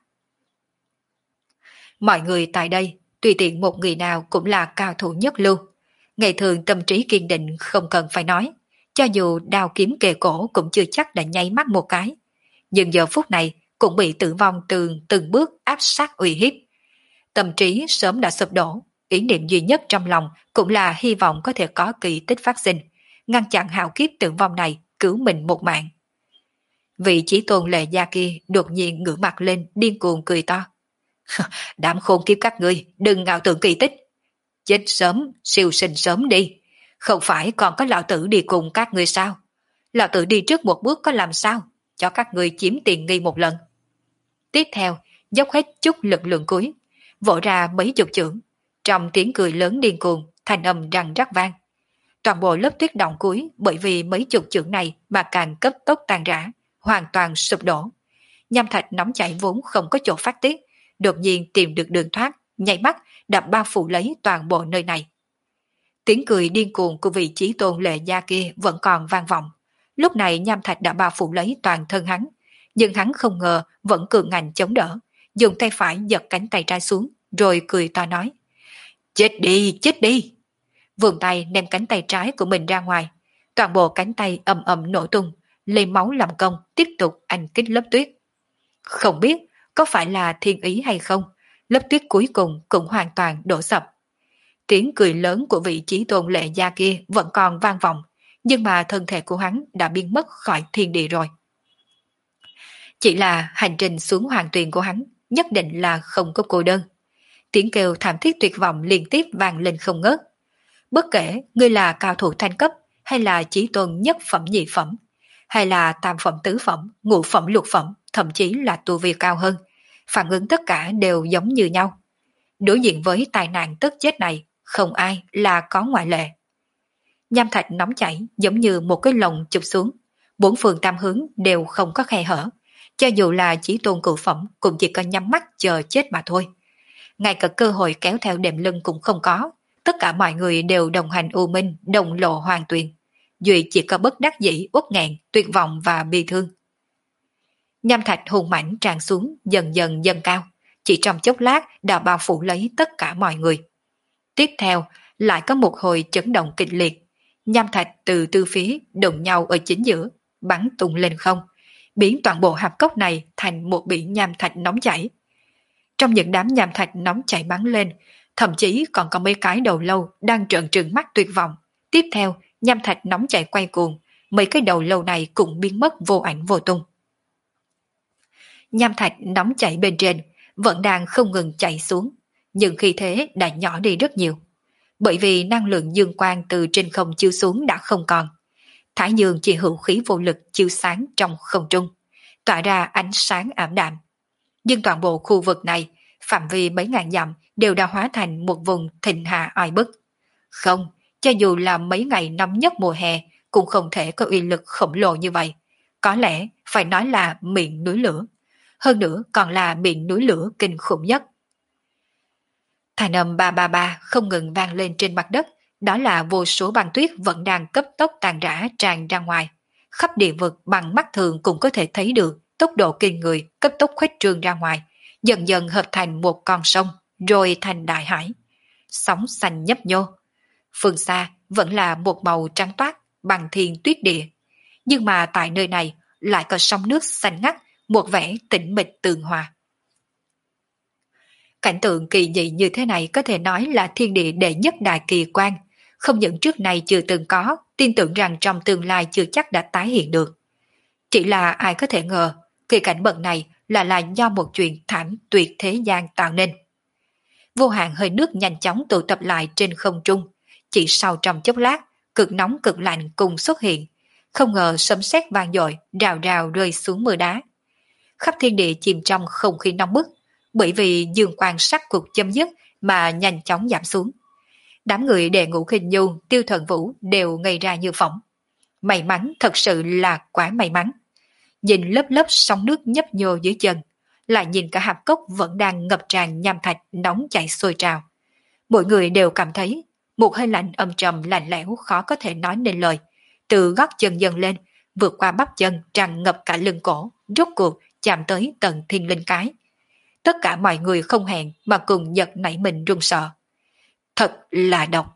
Mọi người tại đây, tùy tiện một người nào cũng là cao thủ nhất lưu. Ngày thường tâm trí kiên định không cần phải nói. Cho dù đao kiếm kề cổ cũng chưa chắc đã nháy mắt một cái. Nhưng giờ phút này cũng bị tử vong từ từng bước áp sát uy hiếp. Tâm trí sớm đã sụp đổ, ý niệm duy nhất trong lòng cũng là hy vọng có thể có kỳ tích phát sinh, ngăn chặn hạo kiếp tử vong này, cứu mình một mạng. Vị chí tôn Lệ Gia kia đột nhiên ngửa mặt lên điên cuồng cười to. Đám khôn kiếp các ngươi, đừng ngạo tưởng kỳ tích. Chết sớm, siêu sinh sớm đi. Không phải còn có lão tử đi cùng các ngươi sao? Lão tử đi trước một bước có làm sao? Cho các ngươi chiếm tiền nghi một lần. Tiếp theo, dốc hết chút lực lượng cuối, vỗ ra mấy chục chưởng. Trong tiếng cười lớn điên cuồng, thanh âm răng rắc vang. Toàn bộ lớp tuyết động cuối bởi vì mấy chục chưởng này mà càng cấp tốc tan rã, hoàn toàn sụp đổ. Nham thạch nóng chảy vốn không có chỗ phát tiết, đột nhiên tìm được đường thoát, nhảy mắt đã bao phủ lấy toàn bộ nơi này. Tiếng cười điên cuồng của vị chí tôn Lệ Gia kia vẫn còn vang vọng. Lúc này nham thạch đã bao phủ lấy toàn thân hắn, nhưng hắn không ngờ vẫn cường ngạnh chống đỡ, dùng tay phải giật cánh tay trái xuống, rồi cười to nói. Chết đi, chết đi! Vườn tay ném cánh tay trái của mình ra ngoài, toàn bộ cánh tay ầm ầm nổ tung, lấy máu làm công, tiếp tục anh kích lớp tuyết. Không biết có phải là thiên ý hay không, lớp tuyết cuối cùng cũng hoàn toàn đổ sập. Tiếng cười lớn của vị chí tôn Lệ Gia kia vẫn còn vang vọng, nhưng mà thân thể của hắn đã biến mất khỏi thiên địa rồi. Chỉ là hành trình xuống hoàng tuyền của hắn nhất định là không có cô đơn. Tiếng kêu thảm thiết tuyệt vọng liên tiếp vang lên không ngớt. Bất kể ngươi là cao thủ thanh cấp, hay là chí tôn nhất phẩm nhị phẩm, hay là tam phẩm tứ phẩm, ngũ phẩm lục phẩm, thậm chí là tu vi cao hơn, phản ứng tất cả đều giống như nhau. Đối diện với tai nạn tức chết này, không ai là có ngoại lệ. Nham thạch nóng chảy giống như một cái lồng chụp xuống, bốn phương tam hướng đều không có khe hở, cho dù là chí tôn cửu phẩm cũng chỉ có nhắm mắt chờ chết mà thôi. Ngay cả cơ hội kéo theo đệm lưng cũng không có, tất cả mọi người đều đồng hành u minh, đồng lộ hoàng tuyền. Duy chỉ có bất đắc dĩ, uất nghẹn, tuyệt vọng và bi thương. Nham thạch hùng mãnh tràn xuống, dần dần dần cao, chỉ trong chốc lát đã bao phủ lấy tất cả mọi người. Tiếp theo, lại có một hồi chấn động kịch liệt. Nham thạch từ tư phía đụng nhau ở chính giữa, bắn tung lên không, biến toàn bộ hạp cốc này thành một biển nham thạch nóng chảy. Trong những đám nham thạch nóng chảy bắn lên, thậm chí còn có mấy cái đầu lâu đang trợn trừng mắt tuyệt vọng. Tiếp theo, nham thạch nóng chảy quay cuồng, mấy cái đầu lâu này cũng biến mất vô ảnh vô tung. Nham thạch nóng chảy bên trên vẫn đang không ngừng chảy xuống, nhưng khi thế đã nhỏ đi rất nhiều. Bởi vì năng lượng dương quang từ trên không chiếu xuống đã không còn. Thái dương chỉ hữu khí vô lực chiếu sáng trong không trung, tỏa ra ánh sáng ảm đạm. Nhưng toàn bộ khu vực này, phạm vi mấy ngàn dặm đều đã hóa thành một vùng thịnh hà oi bức. Không, cho dù là mấy ngày nóng nhất mùa hè cũng không thể có uy lực khổng lồ như vậy. Có lẽ phải nói là miệng núi lửa. Hơn nữa còn là miệng núi lửa kinh khủng nhất. Thanh âm ba ba ba không ngừng vang lên trên mặt đất, đó là vô số băng tuyết vẫn đang cấp tốc tàn rã tràn ra ngoài. Khắp địa vực bằng mắt thường cũng có thể thấy được tốc độ kinh người cấp tốc khuếch trương ra ngoài, dần dần hợp thành một con sông, rồi thành đại hải. Sóng xanh nhấp nhô. Phương xa vẫn là một màu trắng toát, bằng thiên tuyết địa. Nhưng mà tại nơi này lại có sóng nước xanh ngắt, một vẻ tĩnh mịch tường hòa. Cảnh tượng kỳ dị như thế này có thể nói là thiên địa đệ nhất đại kỳ quan, không những trước này chưa từng có, tin tưởng rằng trong tương lai chưa chắc đã tái hiện được. Chỉ là ai có thể ngờ, kỳ cảnh bậc này là là do một chuyện thảm tuyệt thế gian tạo nên. Vô hạn hơi nước nhanh chóng tụ tập lại trên không trung, chỉ sau trong chốc lát, cực nóng cực lạnh cùng xuất hiện, không ngờ sấm sét vang dội, rào rào rơi xuống mưa đá. Khắp thiên địa chìm trong không khí nóng bức, bởi vì dương quang sắc cuộc chấm dứt mà nhanh chóng giảm xuống. Đám người Đệ Ngũ Khinh Nhu, Tiêu Thần Vũ đều ngây ra như phỏng. May mắn, thật sự là quá may mắn. Nhìn lớp lớp sóng nước nhấp nhô dưới chân, lại nhìn cả hạp cốc vẫn đang ngập tràn nham thạch nóng chảy sôi trào. Mỗi người đều cảm thấy một hơi lạnh âm trầm lạnh lẽo khó có thể nói nên lời, từ gót chân dần lên, vượt qua bắp chân tràn ngập cả lưng cổ, rốt cuộc chạm tới tận thiên linh cái. Tất cả mọi người không hẹn mà cùng giật nảy mình run sợ. Thật là độc.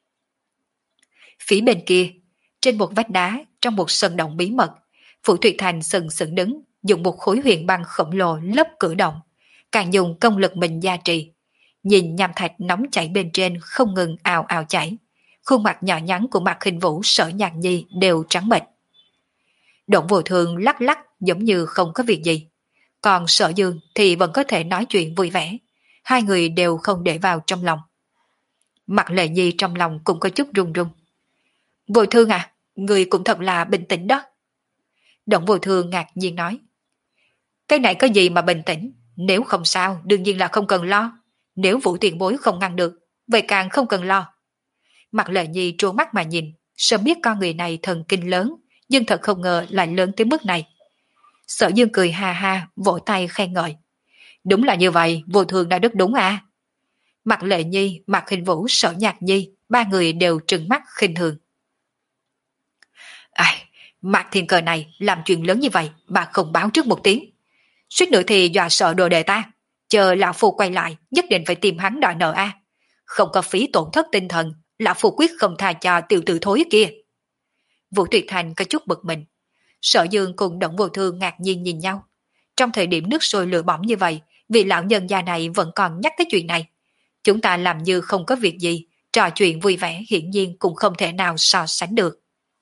Phía bên kia, trên một vách đá, trong một sân động bí mật, Phủ Thủy Thành sừng sững đứng, dùng một khối huyền băng khổng lồ lấp cửa động, càng dùng công lực mình gia trì. Nhìn nham thạch nóng chảy bên trên không ngừng ào ào chảy, khuôn mặt nhỏ nhắn của Mạc Khinh Vũ, Sở Nhạc Nhi đều trắng bệch. Động Vô Thường lắc lắc giống như không có việc gì, còn Sở Dương thì vẫn có thể nói chuyện vui vẻ, hai người đều không để vào trong lòng. Mặt Lệ Nhi trong lòng cũng có chút run run. Vô Thương à, người cũng thật là bình tĩnh đó. Động Vô Thương ngạc nhiên nói. Cái này có gì mà bình tĩnh, nếu không sao đương nhiên là không cần lo. Nếu Vũ Tiền Bối không ngăn được, vậy càng không cần lo. Mặt Lệ Nhi trố mắt mà nhìn, sớm biết con người này thần kinh lớn, nhưng thật không ngờ lại lớn tới mức này. Sở Dương cười ha ha, vỗ tay khen ngợi. Đúng là như vậy, Vô Thường đã rất đúng à. Mặt Lệ Nhi, Mặt Khinh Vũ, Sở Nhạc Nhi, ba người đều trừng mắt khinh thường. Ai, Mạc Thiên Cơ này làm chuyện lớn như vậy mà không báo trước một tiếng. Suýt nữa thì dọa sợ đồ đệ ta. Chờ lão phu quay lại, nhất định phải tìm hắn đòi nợ a. Không có phí tổn thất tinh thần, lão phu quyết không tha cho tiểu tử thối kia. Vũ Tuyệt Thành có chút bực mình. Sở Dương cùng Động Vô Thương ngạc nhiên nhìn nhau. Trong thời điểm nước sôi lửa bỏng như vậy, vị lão nhân gia này vẫn còn nhắc tới chuyện này. Chúng ta làm như không có việc gì, trò chuyện vui vẻ hiển nhiên cũng không thể nào so sánh được.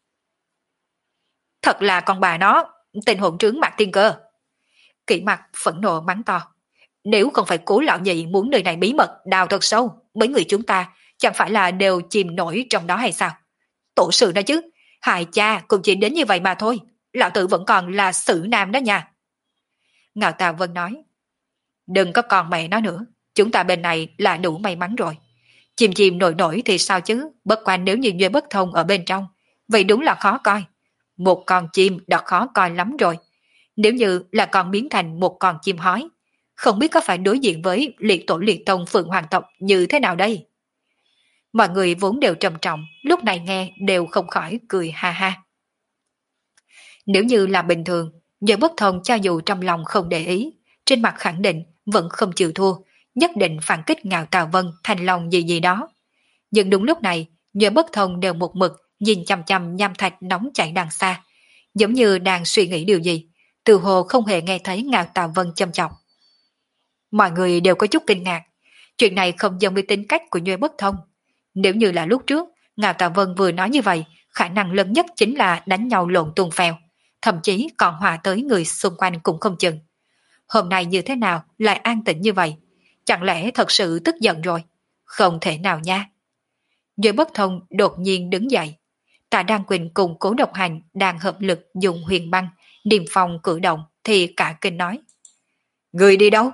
Thật là con bà nó, tình hỗn trướng Mạc Thiên Cơ. Kỷ Mặc phẫn nộ mắng to. Nếu không phải Cố lão nhị muốn nơi này bí mật đào thật sâu, mấy người chúng ta chẳng phải là đều chìm nổi trong đó hay sao? Tổ sự đó chứ, hại cha cũng chỉ đến như vậy mà thôi, lão tử vẫn còn là xử nam đó nha. Ngạo Tào Vân nói. Đừng có còn mẹ nó nữa, chúng ta bên này là đủ may mắn rồi. Chìm chìm nổi nổi thì sao chứ, bất quan nếu như Duy Bất Thông ở bên trong, vậy đúng là khó coi. Một con chim đã khó coi lắm rồi. Nếu như là còn biến thành một con chim hói, không biết có phải đối diện với liệt tổ liệt tông Phượng Hoàng tộc như thế nào đây? Mọi người vốn đều trầm trọng, lúc này nghe đều không khỏi cười ha ha. Nếu như là bình thường, Duy Bất Thông cho dù trong lòng không để ý, trên mặt khẳng định vẫn không chịu thua, nhất định phản kích Ngạo Tào Vân thành lòng gì gì đó. Nhưng đúng lúc này, Duy Bất Thông đều một mực nhìn chằm chằm nham thạch nóng chảy đằng xa, giống như đang suy nghĩ điều gì, Từ hồ không hề nghe thấy Ngao Tà Vân châm chọc. Mọi người đều có chút kinh ngạc. Chuyện này không giống với tính cách của Nhuê Bất Thông. Nếu như là lúc trước, Ngao Tà Vân vừa nói như vậy, khả năng lớn nhất chính là đánh nhau lộn tuôn phèo, thậm chí còn hòa tới người xung quanh cũng không chừng. Hôm nay như thế nào lại an tĩnh như vậy? Chẳng lẽ thật sự tức giận rồi? Không thể nào nha. Nhuê Bất Thông đột nhiên đứng dậy. Tạ Đan Quỳnh cùng Cố Độc Hành đang hợp lực dùng huyền băng, điềm phòng cử động thì cả kinh nói. Người đi đâu?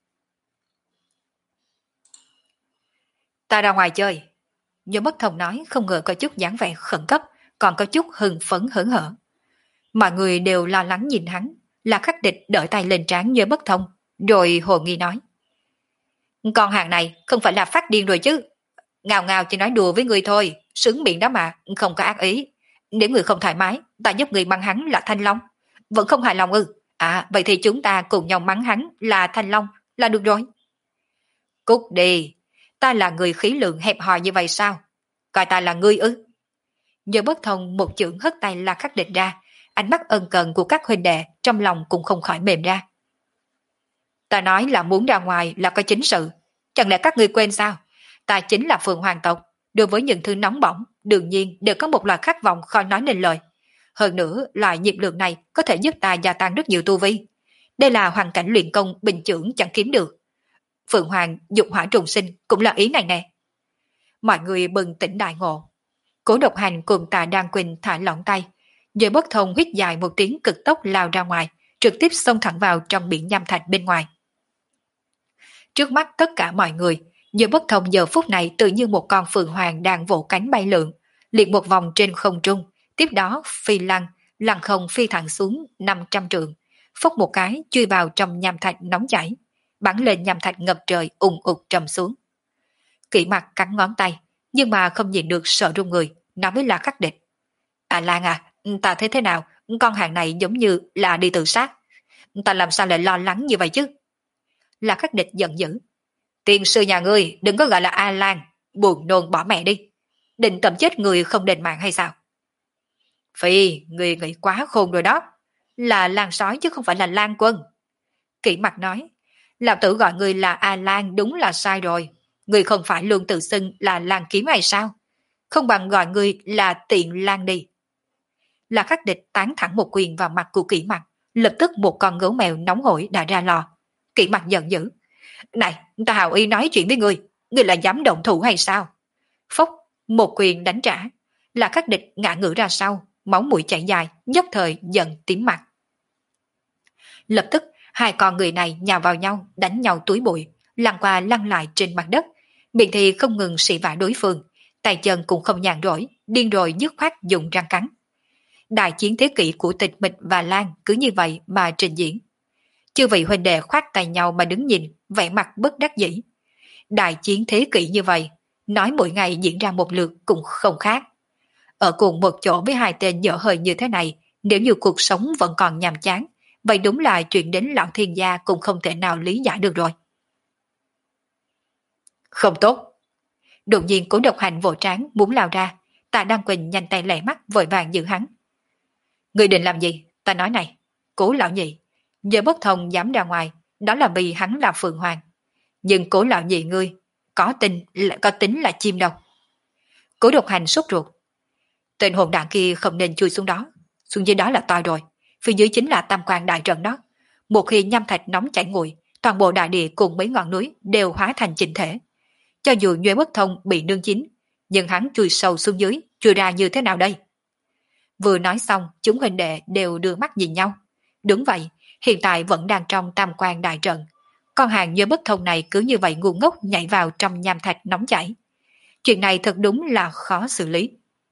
Ta ra ngoài chơi. Nhuê Bất Thông nói không ngờ có chút dáng vẻ khẩn cấp, còn có chút hưng phấn hớn hở. Mọi người đều lo lắng nhìn hắn, là khắc địch đỡ tay lên trán Nhuê Bất Thông, rồi hồ nghi nói. Con hàng này không phải là phát điên rồi chứ. Ngào ngào chỉ nói đùa với người thôi, sướng miệng đó mà, không có ác ý. Nếu người không thoải mái, ta giúp người mắng hắn là Thanh Long. Vẫn không hài lòng ư? À, vậy thì chúng ta cùng nhau mắng hắn là Thanh Long, là được rồi. Cút đi, ta là người khí lượng hẹp hòi như vậy sao? Coi ta là ngươi ư? Nhờ Bất Thông một chưởng hất tay La Khắc Địch ra, ánh mắt ân cần của các huynh đệ trong lòng cũng không khỏi mềm ra. Ta nói là muốn ra ngoài là có chính sự, chẳng lẽ các ngươi quên sao? Ta chính là Phượng Hoàng tộc, đối với những thứ nóng bỏng, đương nhiên đều có một loại khát vọng khó nói nên lời. Hơn nữa, loại nhiệt lượng này có thể giúp ta gia tăng rất nhiều tu vi. Đây là hoàn cảnh luyện công bình chưởng chẳng kiếm được. Phượng Hoàng dục hỏa trùng sinh cũng là ý này nè. Mọi người bừng tỉnh đại ngộ. Cố Độc Hành cùng Tạ Đan Quỳnh thả lỏng tay, Giới Bất Thông huýt dài một tiếng cực tốc lao ra ngoài, trực tiếp xông thẳng vào trong biển nham thạch bên ngoài. Trước mắt tất cả mọi người, Giới Bất Thông giờ phút này tự như một con phượng hoàng đang vỗ cánh bay lượn, liệt một vòng trên không trung, tiếp đó phi lăng, lăng không phi thẳng xuống năm trăm trượng, phốc một cái chui vào trong nham thạch nóng chảy, bắn lên nham thạch ngập trời ùng ục trầm xuống. Kỷ Mặc cắn ngón tay, nhưng mà không nhìn được sợ run người, nói với La Khắc Địch. À Lan à, ta thấy thế nào, con hàng này giống như là đi tự sát. Ta làm sao lại lo lắng như vậy chứ? La Khắc Địch giận dữ. Tiên sư nhà ngươi đừng có gọi là A Lan, buồn nôn bỏ mẹ đi. Định tầm chết người không đền mạng hay sao? Phi, người nghĩ quá khôn rồi đó. Là Lan sói chứ không phải là Lan Quân. Kỷ Mặc nói, lão tử gọi người là A Lan đúng là sai rồi. Người không phải luôn tự xưng là Lan Kiếm hay sao? Không bằng gọi người là Tiện Lan đi. La Khắc Địch tán thẳng một quyền vào mặt của Kỷ Mặc, lập tức một con gấu mèo nóng hổi đã ra lò. Kỷ Mặc giận dữ. Này, ta hào ý nói chuyện với ngươi, ngươi là dám động thủ hay sao? Phốc, một quyền đánh trả. La Khắc Địch ngã ngửa ra sau, máu mũi chảy dài, nhất thời giận tím mặt. Lập tức, hai con người này nhào vào nhau, đánh nhau túi bụi, lăn qua lăn lại trên mặt đất, miệng thì không ngừng sỉ vả đối phương, tay chân cũng không nhàn rỗi, điên rồi dứt khoát dùng răng cắn. Đại chiến thế kỷ của Tịch Mịch và Lan cứ như vậy mà trình diễn. Chư vị huynh đệ khoát tay nhau mà đứng nhìn, vẻ mặt bất đắc dĩ. Đại chiến thế kỷ như vậy, nói mỗi ngày diễn ra một lượt cũng không khác. Ở cùng một chỗ với hai tên dở hơi như thế này, nếu như cuộc sống vẫn còn nhàm chán, vậy đúng là chuyện đến lão thiên gia cũng không thể nào lý giải được rồi. Không tốt. Đột nhiên Cố Độc Hành vỗ trán muốn lao ra, Tạ Đan Quỳnh nhanh tay lẻ mắt vội vàng giữ hắn. Người định làm gì? Ta nói này, Cố lão nhị, giờ Bất Thông dám ra ngoài, đó là vì hắn là Phượng Hoàng. Nhưng Cố lão nhị ngươi, có tin có tính là chim đâu. Cố Độc Hành sốt ruột. Tên hồn đạn kia không nên chui xuống đó, xuống dưới đó là to rồi, phía dưới chính là Tam Quan đại trận đó. Một khi nham thạch nóng chảy nguội, toàn bộ đại địa cùng mấy ngọn núi đều hóa thành chỉnh thể. Cho dù Nhuê Bất Thông bị nương chín, nhưng hắn chui sâu xuống dưới, chui ra như thế nào đây? Vừa nói xong, chúng huynh đệ đều đưa mắt nhìn nhau. Đúng vậy, hiện tại vẫn đang trong Tam Quan đại trận. Con hàng Nhuê Bất Thông này cứ như vậy ngu ngốc nhảy vào trong nham thạch nóng chảy. Chuyện này thật đúng là khó xử lý.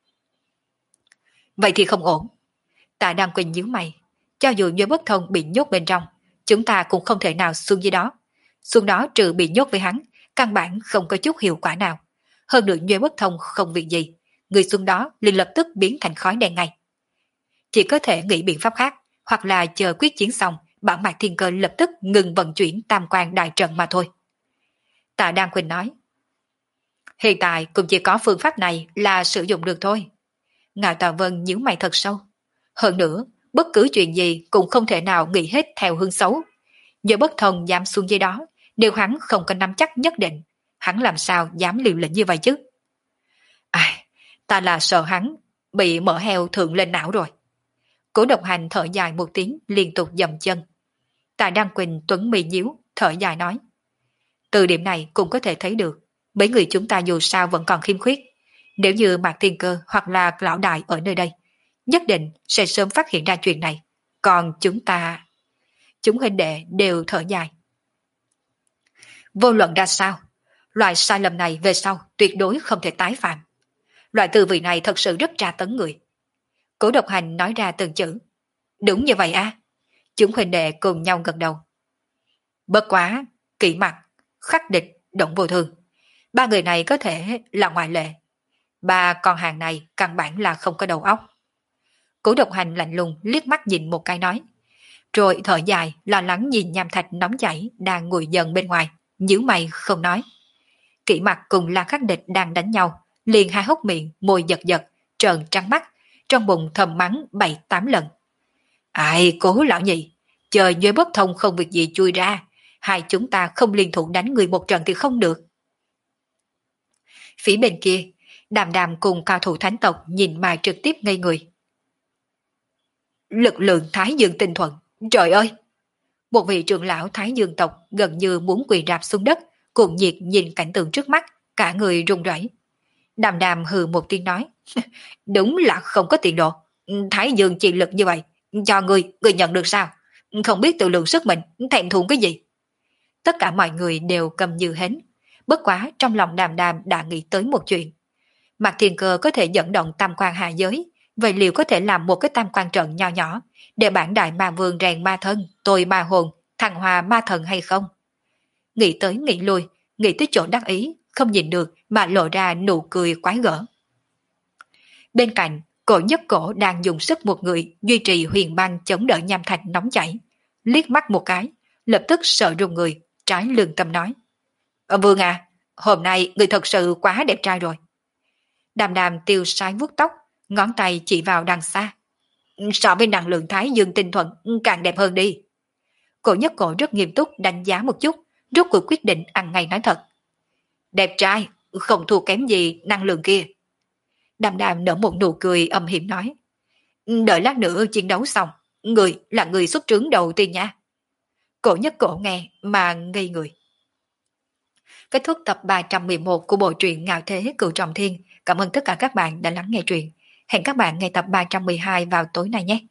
Vậy thì không ổn. Tạ Đan Quỳnh nhíu mày. Cho dù Nhuê Bất Thông bị nhốt bên trong, chúng ta cũng không thể nào xuống dưới đó. Xuống đó trừ bị nhốt với hắn, căn bản không có chút hiệu quả nào. Hơn nữa Nhuê Bất Thông không việc gì, người xuống đó liền lập tức biến thành khói đen ngay. Chỉ có thể nghĩ biện pháp khác, hoặc là chờ quyết chiến xong, bảo Mạc Thiên Cơ lập tức ngừng vận chuyển Tam Quan đại trận mà thôi. Tạ Đan Quỳnh nói, hiện tại cũng chỉ có phương pháp này là sử dụng được thôi. Ngạo Tà Vân nhíu mày thật sâu. Hơn nữa, bất cứ chuyện gì cũng không thể nào nghĩ hết theo hướng xấu. Giờ bất thông dám xuống dưới đó, đều hắn không có nắm chắc nhất định, hắn làm sao dám liều lĩnh như vậy chứ? Ai, ta là sợ hắn bị mỡ heo thượng lên não rồi. Cố Độc Hành thở dài một tiếng, liên tục dậm chân. Tạ Đăng Quỳnh tuấn mi nhíu, thở dài nói. Từ điểm này cũng có thể thấy được, mấy người chúng ta dù sao vẫn còn khiếm khuyết. Nếu như Mạc Thiên Cơ hoặc là lão đại ở nơi đây, nhất định sẽ sớm phát hiện ra chuyện này. Còn chúng ta... Chúng huynh đệ đều thở dài. Vô luận ra sao, loại sai lầm này về sau tuyệt đối không thể tái phạm. Loại tư vị này thật sự rất tra tấn người. Cố Độc Hành nói ra từng chữ. Đúng như vậy à? Chúng huynh đệ cùng nhau gật đầu. Bất quá, Kỷ Mặc, Khắc Địch, Động Vô Thường. Ba người này có thể là ngoại lệ. Ba con hàng này căn bản là không có đầu óc. Cố Độc Hành lạnh lùng liếc mắt nhìn một cái nói. Rồi thở dài, lo lắng nhìn nham thạch nóng chảy đang nguội dần bên ngoài, nhíu mày không nói. Kỷ Mặc cùng La Khắc Địch đang đánh nhau, liền hai hốc miệng, môi giật giật, trợn trắng mắt, trong bụng thầm mắng bảy tám lần. Ai, Cố lão nhị, chờ dưới bất thông không việc gì chui ra, hai chúng ta không liên thủ đánh người một trận thì không được. Phía bên kia, Đàm Đàm cùng cao thủ thánh tộc nhìn mà trực tiếp ngây người. Lực lượng Thái Dương tinh thuận, trời ơi! Một vị trưởng lão Thái Dương tộc gần như muốn quỳ rạp xuống đất, cuồng nhiệt nhìn cảnh tượng trước mắt, cả người run rẩy. Đàm Đàm hừ một tiếng nói, đúng là không có tiền đồ. Thái Dương chi lực như vậy, cho người, người nhận được sao? Không biết tự lượng sức mình, thẹn thùng cái gì? Tất cả mọi người đều cầm như hến. Bất quá trong lòng Đàm Đàm đã nghĩ tới một chuyện. Mạc Thiên Cơ có thể dẫn động tam quan hạ giới, vậy liệu có thể làm một cái tam quan trận nho nhỏ để bản đại ma vương rèn ma thân, tôi ma hồn, thăng hòa ma thần hay không? Nghĩ tới nghĩ lui, nghĩ tới chỗ đắc ý, không nhìn được mà lộ ra nụ cười quái gở. Bên cạnh, Cổ Nhất Cổ đang dùng sức một người duy trì huyền băng chống đỡ nham thạch nóng chảy. Liếc mắt một cái, lập tức sợ run người, trái lương tâm nói. Ờ, Vương à, hôm nay người thật sự quá đẹp trai rồi. Đàm Đàm tiêu sái vuốt tóc, ngón tay chỉ vào đằng xa. So với năng lượng Thái Dương tinh thuận càng đẹp hơn đi. Cổ Nhất Cổ rất nghiêm túc đánh giá một chút, rốt cuộc quyết định ăn ngay nói thật. Đẹp trai, không thua kém gì năng lượng kia. Đàm Đàm nở một nụ cười âm hiểm nói. Đợi lát nữa chiến đấu xong, người là người xuất trướng đầu tiên nha. Cổ Nhất Cổ nghe mà ngây người. Kết thúc tập ba trăm mười một của bộ truyện Ngạo Thế Cửu Trọng Thiên. Cảm ơn tất cả các bạn đã lắng nghe truyện. Hẹn các bạn nghe tập ba trăm mười hai vào tối nay nhé.